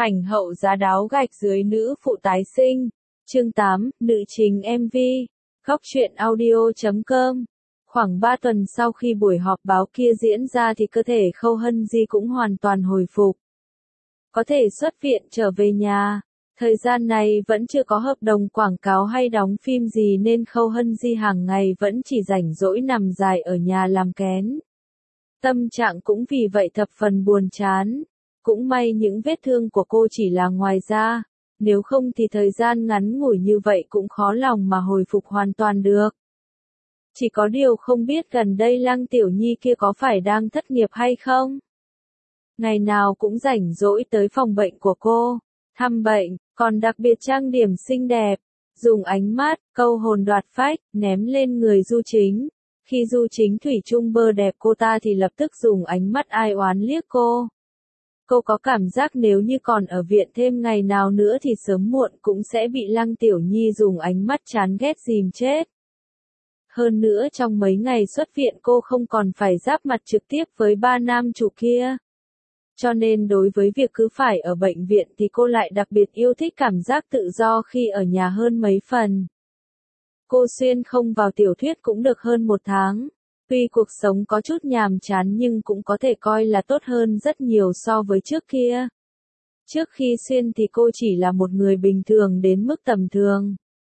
Ảnh hậu giá đáo gạch dưới nữ phụ tái sinh. Chương 8, nữ chính MV. Góc truyện audio.com. Khoảng 3 tuần sau khi buổi họp báo kia diễn ra thì cơ thể Khâu Hân Di cũng hoàn toàn hồi phục. Có thể xuất viện trở về nhà. Thời gian này vẫn chưa có hợp đồng quảng cáo hay đóng phim gì nên Khâu Hân Di hàng ngày vẫn chỉ rảnh rỗi nằm dài ở nhà làm kén. Tâm trạng cũng vì vậy thập phần buồn chán. Cũng may những vết thương của cô chỉ là ngoài da, nếu không thì thời gian ngắn ngủi như vậy cũng khó lòng mà hồi phục hoàn toàn được. Chỉ có điều không biết gần đây Lăng Tiểu Nhi kia có phải đang thất nghiệp hay không? Ngày nào cũng rảnh rỗi tới phòng bệnh của cô, thăm bệnh, còn đặc biệt trang điểm xinh đẹp, dùng ánh mắt, câu hồn đoạt phách, ném lên người Du Chính. Khi Du Chính thủy chung bơ đẹp cô ta thì lập tức dùng ánh mắt ai oán liếc cô. Cô có cảm giác nếu như còn ở viện thêm ngày nào nữa thì sớm muộn cũng sẽ bị Lăng Tiểu Nhi dùng ánh mắt chán ghét dìm chết. Hơn nữa trong mấy ngày xuất viện cô không còn phải giáp mặt trực tiếp với ba nam chủ kia. Cho nên đối với việc cứ phải ở bệnh viện thì cô lại đặc biệt yêu thích cảm giác tự do khi ở nhà hơn mấy phần. Cô xuyên không vào tiểu thuyết cũng được hơn 1 tháng. Tuy cuộc sống có chút nhàm chán nhưng cũng có thể coi là tốt hơn rất nhiều so với trước kia. Trước khi xuyên thì cô chỉ là một người bình thường đến mức tầm thường.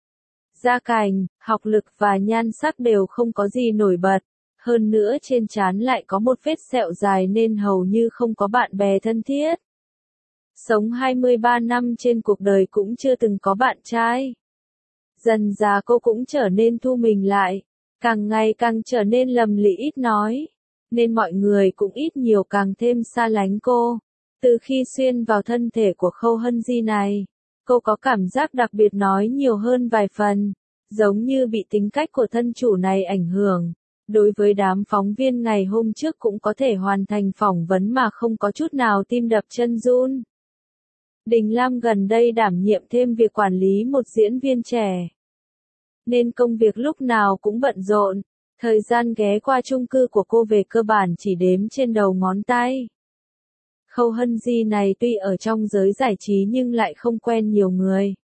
Da cảnh, học lực và nhan sắc đều không có gì nổi bật. Hơn nữa trên trán lại có một vết sẹo dài nên hầu như không có bạn bè thân thiết. Sống 23 năm trên cuộc đời cũng chưa từng có bạn trai. Dần dà cô cũng trở nên thu mình lại. Càng ngày càng trở nên lầm lĩ ít nói, nên mọi người cũng ít nhiều càng thêm xa lánh cô. Từ khi xuyên vào thân thể của Khâu Hân Di này, cô có cảm giác đặc biệt nói nhiều hơn vài phần, giống như bị tính cách của thân chủ này ảnh hưởng. Đối với đám phóng viên ngày hôm trước cũng có thể hoàn thành phỏng vấn mà không có chút nào tim đập chân run. Đình Lam gần đây đảm nhiệm thêm việc quản lý một diễn viên trẻ, nên công việc lúc nào cũng bận rộn, thời gian ghé qua chung cư của cô về cơ bản chỉ đếm trên đầu ngón tay. Khâu Hân Di này tuy ở trong giới giải trí nhưng lại không quen nhiều người.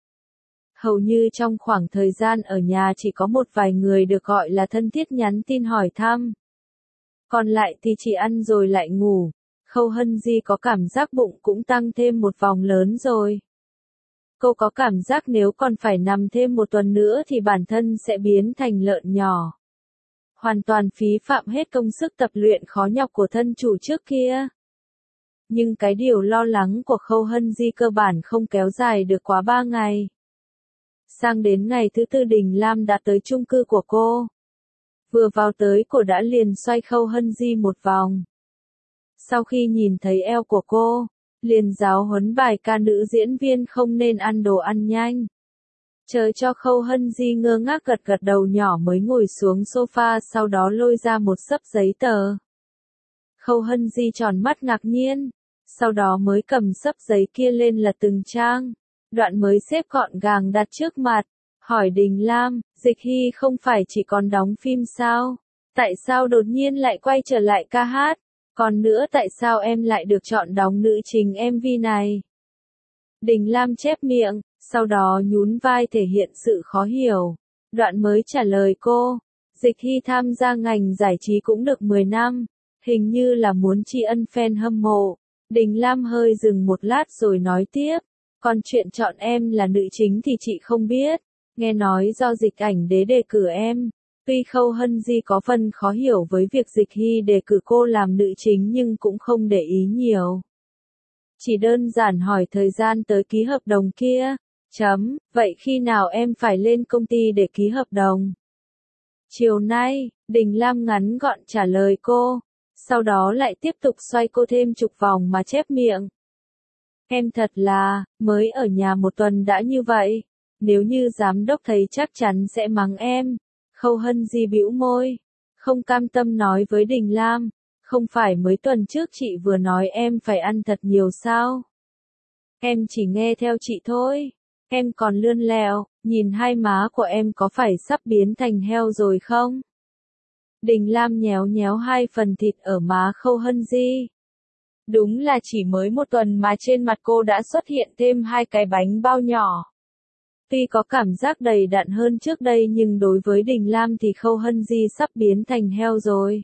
Hầu như trong khoảng thời gian ở nhà chỉ có một vài người được gọi là thân thiết nhắn tin hỏi thăm. Còn lại thì chỉ ăn rồi lại ngủ. Khâu Hân Di có cảm giác bụng cũng tăng thêm một vòng lớn rồi. Cô có cảm giác nếu còn phải nằm thêm 1 tuần nữa thì bản thân sẽ biến thành lợn nhỏ. Hoàn toàn phí phạm hết công sức tập luyện khó nhọc của thân chủ trước kia. Nhưng cái điều lo lắng của Khâu Hân Di cơ bản không kéo dài được quá 3 ngày. Sang đến ngày thứ 4 Đình Lam đã tới chung cư của cô. Vừa vào tới cô đã liền xoay Khâu Hân Di một vòng. Sau khi nhìn thấy eo của cô, liền giáo huấn bài ca nữ diễn viên không nên ăn đồ ăn nhanh. Chờ cho Khâu Hân Di ngơ ngác gật gật đầu nhỏ mới ngồi xuống sofa, sau đó lôi ra một xấp giấy tờ. Khâu Hân Di tròn mắt ngạc nhiên, sau đó mới cầm xấp giấy kia lên lật từng trang, đoạn mới xếp gọn gàng đặt trước mặt, hỏi Đình Lam, Dịch Hy không phải chỉ còn đóng phim sao? Tại sao đột nhiên lại quay trở lại ca hát? Còn nữa tại sao em lại được chọn đóng nữ chính MV này? Đình Lam chép miệng, sau đó nhún vai thể hiện sự khó hiểu. Đoạn mới trả lời cô, Dịch Hy tham gia ngành giải trí cũng được 10 năm, hình như là muốn tri ân fan hâm mộ. Đình Lam hơi dừng một lát rồi nói tiếp, còn chuyện chọn em là nữ chính thì chị không biết, nghe nói do Dịch Ảnh Đế đề cử em. Tuy Khâu Hân Di có phần khó hiểu với việc Dịch Hy đề cử cô làm nữ chính nhưng cũng không để ý nhiều. Chỉ đơn giản hỏi thời gian tới ký hợp đồng kia. Vậy khi nào em phải lên công ty để ký hợp đồng? Chiều nay, Đình Lam ngắn gọn trả lời cô. Sau đó lại tiếp tục xoay cô thêm chục vòng mà chép miệng. Em thật là, mới ở nhà 1 tuần đã như vậy. Nếu như giám đốc thấy chắc chắn sẽ mắng em. Khâu Hân Di bĩu môi, không cam tâm nói với Đình Lam, không phải mấy tuần trước chị vừa nói em phải ăn thật nhiều sao? Em chỉ nghe theo chị thôi, em còn lươn lẹo, nhìn hai má của em có phải sắp biến thành heo rồi không? Đình Lam nhéo nhéo 2 phần thịt ở má Khâu Hân Di. Đúng là chỉ mới một tuần mà trên mặt cô đã xuất hiện thêm 2 cái bánh bao nhỏ. Tuy có cảm giác đầy đặn hơn trước đây nhưng đối với Đình Lam thì Khâu Hân Di sắp biến thành heo rồi.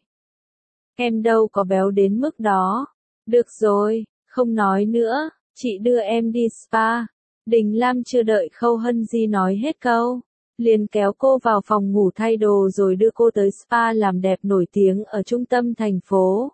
Em đâu có béo đến mức đó. Được rồi, không nói nữa, chị đưa em đi spa. Đình Lam chưa đợi Khâu Hân Di nói hết câu, liền kéo cô vào phòng ngủ thay đồ rồi đưa cô tới spa làm đẹp nổi tiếng ở trung tâm thành phố.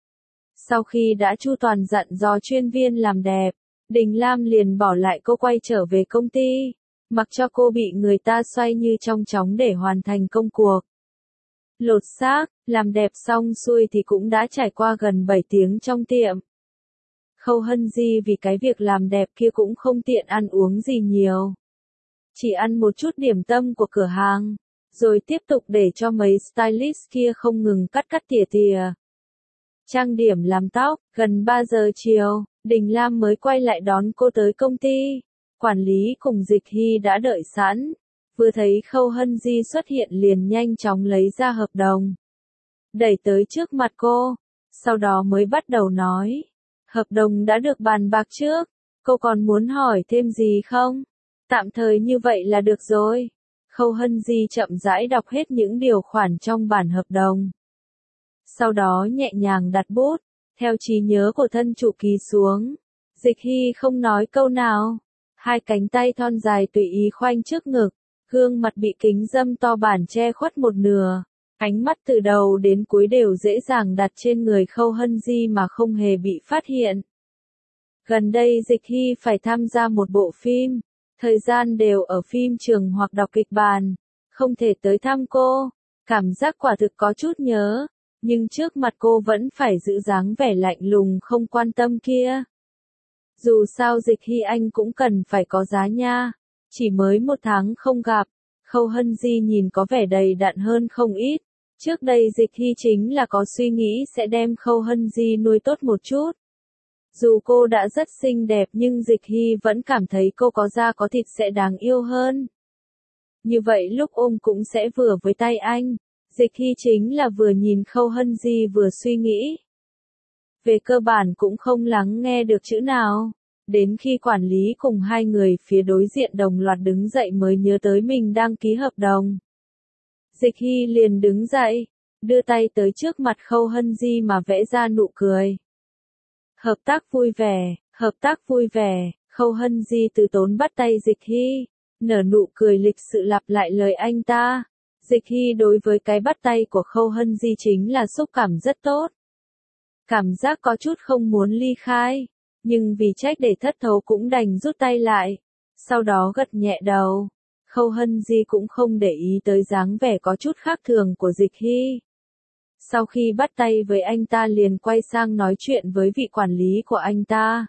Sau khi đã chu toàn dặn dò chuyên viên làm đẹp, Đình Lam liền bỏ lại cô quay trở về công ty, mặc cho cô bị người ta xoay như trong chóng để hoàn thành công cuộc. Lột xác, làm đẹp xong xuôi thì cũng đã trải qua gần 7 tiếng trong tiệm. Khâu Hân Di vì cái việc làm đẹp kia cũng không tiện ăn uống gì nhiều. Chỉ ăn một chút điểm tâm của cửa hàng, rồi tiếp tục để cho mấy stylist kia không ngừng cắt tỉa tỉa. Trang điểm làm tóc, gần 3 giờ chiều, Đình Lam mới quay lại đón cô tới công ty. Quản lý cùng Dịch Hy đã đợi sẵn. Vừa thấy Khâu Hân Di xuất hiện liền nhanh chóng lấy ra hợp đồng, đẩy tới trước mặt cô, sau đó mới bắt đầu nói. Hợp đồng đã được bàn bạc trước, cô còn muốn hỏi thêm gì không? Tạm thời như vậy là được rồi. Khâu Hân Di chậm rãi đọc hết những điều khoản trong bản hợp đồng. Sau đó nhẹ nhàng đặt bút, theo trí nhớ của thân chủ ký xuống. Dịch Hy không nói câu nào. 2 cánh tay thon dài tùy ý khoanh trước ngực, gương mặt bị kính râm to bản che khuất một nửa. Ánh mắt từ đầu đến cuối đều dễ dàng đặt trên người Khâu Hân Di mà không hề bị phát hiện. Gần đây Dịch Hy phải tham gia một bộ phim, thời gian đều ở phim trường hoặc đọc kịch bản, không thể tới thăm cô. Cảm giác quả thực có chút nhớ, nhưng trước mặt cô vẫn phải giữ dáng vẻ lạnh lùng không quan tâm kia. Dù sao Dịch Hy anh cũng cần phải có giá nha. Chỉ mới 1 tháng không gặp, Khâu Hân Di nhìn có vẻ đầy đặn hơn không ít. Trước đây Dịch Hy chính là có suy nghĩ sẽ đem Khâu Hân Di nuôi tốt một chút. Dù cô đã rất xinh đẹp nhưng Dịch Hy vẫn cảm thấy cô có da có thịt sẽ đáng yêu hơn. Như vậy lúc ôm cũng sẽ vừa với tay anh. Dịch Hy chính là vừa nhìn Khâu Hân Di vừa suy nghĩ. Về cơ bản cũng không lắng nghe được chữ nào. Đến khi quản lý cùng 2 người phía đối diện đồng loạt đứng dậy mới nhớ tới mình đang ký hợp đồng. Dịch Hy liền đứng dậy, đưa tay tới trước mặt Khâu Hân Di mà vẽ ra nụ cười. Hợp tác vui vẻ, hợp tác vui vẻ. Khâu Hân Di từ tốn bắt tay Dịch Hy, nở nụ cười lịch sự lặp lại lời anh ta. Dịch Hy đối với cái bắt tay của Khâu Hân Di chính là xúc cảm rất tốt. Cảm giác có chút không muốn ly khai, nhưng vì trách để thất thố cũng đành rút tay lại. Sau đó gật nhẹ đầu. Khâu Hân Di cũng không để ý tới dáng vẻ có chút khác thường của Dịch Hy. Sau khi bắt tay với anh ta liền quay sang nói chuyện với vị quản lý của anh ta.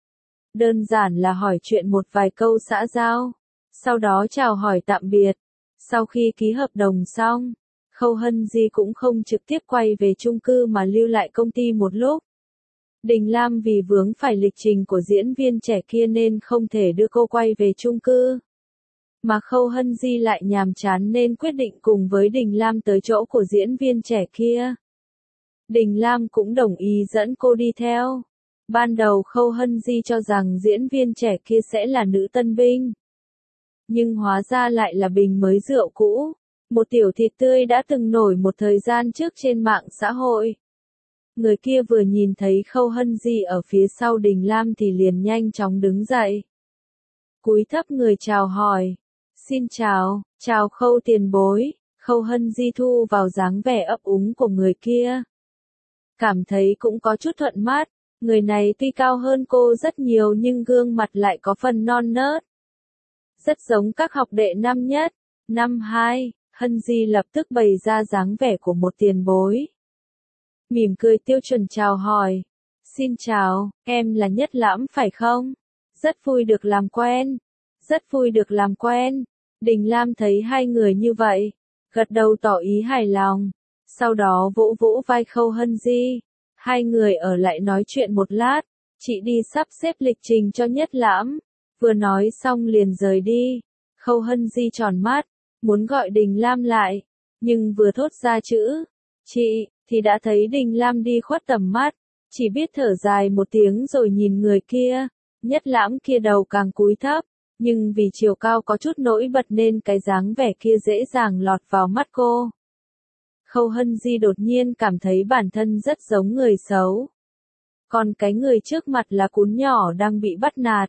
Đơn giản là hỏi chuyện một vài câu xã giao. Sau đó chào hỏi tạm biệt. Sau khi ký hợp đồng xong, Khâu Hân Di cũng không trực tiếp quay về chung cư mà lưu lại công ty một lúc. Đình Lam vì vướng phải lịch trình của diễn viên trẻ kia nên không thể đưa cô quay về chung cư. Mà Khâu Hân Di lại nhàm chán nên quyết định cùng với Đình Lam tới chỗ của diễn viên trẻ kia. Đình Lam cũng đồng ý dẫn cô đi theo. Ban đầu Khâu Hân Di cho rằng diễn viên trẻ kia sẽ là nữ tân binh. Nhưng hóa ra lại là bình mới rượu cũ. Một tiểu thịt tươi đã từng nổi một thời gian trước trên mạng xã hội. Người kia vừa nhìn thấy Khâu Hân Di ở phía sau Đình Lam thì liền nhanh chóng đứng dậy. Cúi thấp người chào hỏi. Xin chào, chào Khâu tiền bối. Khâu Hân Di thu vào dáng vẻ ấp úng của người kia. Cảm thấy cũng có chút thuận mắt. Người này tuy cao hơn cô rất nhiều nhưng gương mặt lại có phần non nớt. Rất giống các học đệ năm nhất, năm 2. Hân Di lập tức bày ra dáng vẻ của một tiền bối. Mỉm cười tiêu chuẩn chào hỏi. Xin chào, em là Nhất Lãm phải không? Rất vui được làm quen. Rất vui được làm quen. Đình Lam thấy 2 người như vậy, gật đầu tỏ ý hài lòng. Sau đó vỗ vỗ vai Khâu Hân Di. 2 người ở lại nói chuyện một lát. Chị đi sắp xếp lịch trình cho Nhất Lãm. Vừa nói xong liền rời đi. Khâu Hân Di tròn mắt, muốn gọi Đình Lam lại, nhưng vừa thốt ra chữ chị thì đã thấy Đình Lam đi khuất tầm mắt. chỉ biết thở dài một tiếng rồi nhìn người kia. Nhất Lãm kia đầu càng cúi thấp, nhưng vì chiều cao có chút nổi bật nên cái dáng vẻ kia dễ dàng lọt vào mắt cô. Khâu Hân Di đột nhiên cảm thấy bản thân rất giống người xấu. Còn cái người trước mặt là cún nhỏ đang bị bắt nạt.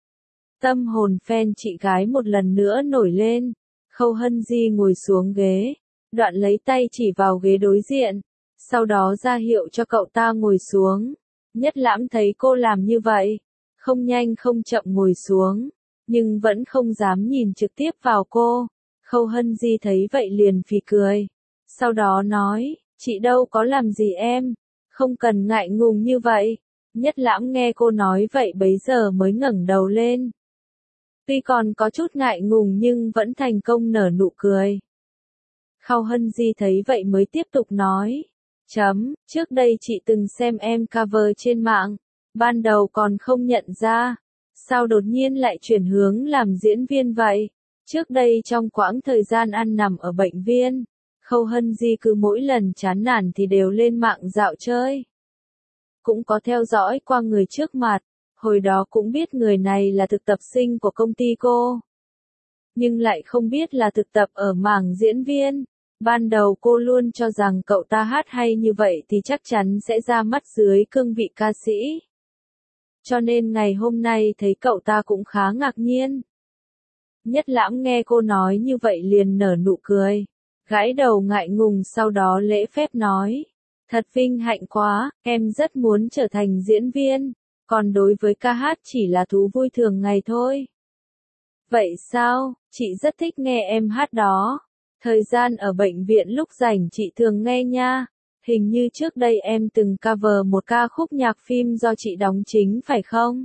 Tâm hồn fan chị gái một lần nữa nổi lên. Khâu Hân Di ngồi xuống ghế, Đoạn lấy tay chỉ vào ghế đối diện, sau đó ra hiệu cho cậu ta ngồi xuống. Nhất Lãm thấy cô làm như vậy, không nhanh không chậm ngồi xuống, nhưng vẫn không dám nhìn trực tiếp vào cô. Khâu Hân Di thấy vậy liền phì cười. Sau đó nói, chị đâu có làm gì em, không cần ngại ngùng như vậy. Nhất Lãm nghe cô nói vậy bấy giờ mới ngẩng đầu lên. Tuy còn có chút ngại ngùng nhưng vẫn thành công nở nụ cười. Khâu Hân Di thấy vậy mới tiếp tục nói. Trước đây chị từng xem em cover trên mạng, ban đầu còn không nhận ra, sao đột nhiên lại chuyển hướng làm diễn viên vậy? Trước đây trong quãng thời gian ăn nằm ở bệnh viện, Khâu Hân Di cứ mỗi lần chán nản thì đều lên mạng dạo chơi. Cũng có theo dõi qua người trước mặt, hồi đó cũng biết người này là thực tập sinh của công ty cô. Nhưng lại không biết là thực tập ở mảng diễn viên. Ban đầu cô luôn cho rằng cậu ta hát hay như vậy thì chắc chắn sẽ ra mắt dưới cương vị ca sĩ. Cho nên ngày hôm nay thấy cậu ta cũng khá ngạc nhiên. Nhất Lãm nghe cô nói như vậy liền nở nụ cười, gãi đầu ngại ngùng sau đó lễ phép nói. Thật vinh hạnh quá, em rất muốn trở thành diễn viên, còn đối với ca hát chỉ là thú vui thường ngày thôi. Vậy sao, chị rất thích nghe em hát đó. Thời gian ở bệnh viện lúc rảnh chị thường nghe nha. Hình như trước đây em từng cover một ca khúc nhạc phim do chị đóng chính phải không?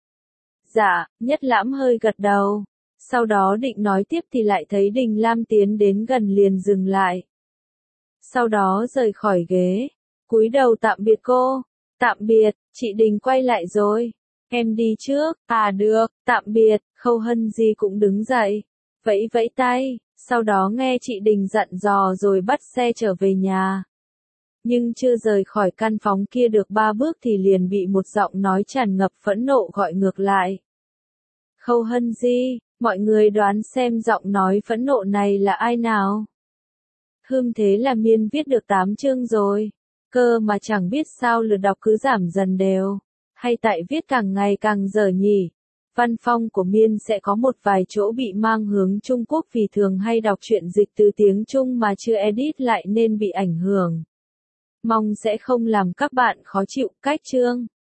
Dạ, Nhất Lãm hơi gật đầu. Sau đó định nói tiếp thì lại thấy Đình Lam tiến đến gần liền dừng lại. Sau đó rời khỏi ghế, cúi đầu tạm biệt cô. Tạm biệt, chị Đình quay lại rồi. Em đi trước. À được, tạm biệt. Khâu Hân Di cũng đứng dậy, vẫy vẫy tay. Sau đó nghe chị Đình dặn dò rồi bắt xe trở về nhà. Nhưng chưa rời khỏi căn phòng kia được 3 bước thì liền bị một giọng nói tràn ngập phẫn nộ gọi ngược lại. Khâu Hân Di, mọi người đoán xem giọng nói phẫn nộ này là ai nào? Thế là Miên viết được 8 chương rồi. Cơ mà chẳng biết sao lượt đọc cứ giảm dần đều. Hay tại viết càng ngày càng dở nhỉ? Văn phong của Miên sẽ có một vài chỗ bị mang hướng Trung Quốc vì thường hay đọc truyện dịch từ tiếng Trung mà chưa edit lại nên bị ảnh hưởng. Mong sẽ không làm các bạn khó chịu. Cách chương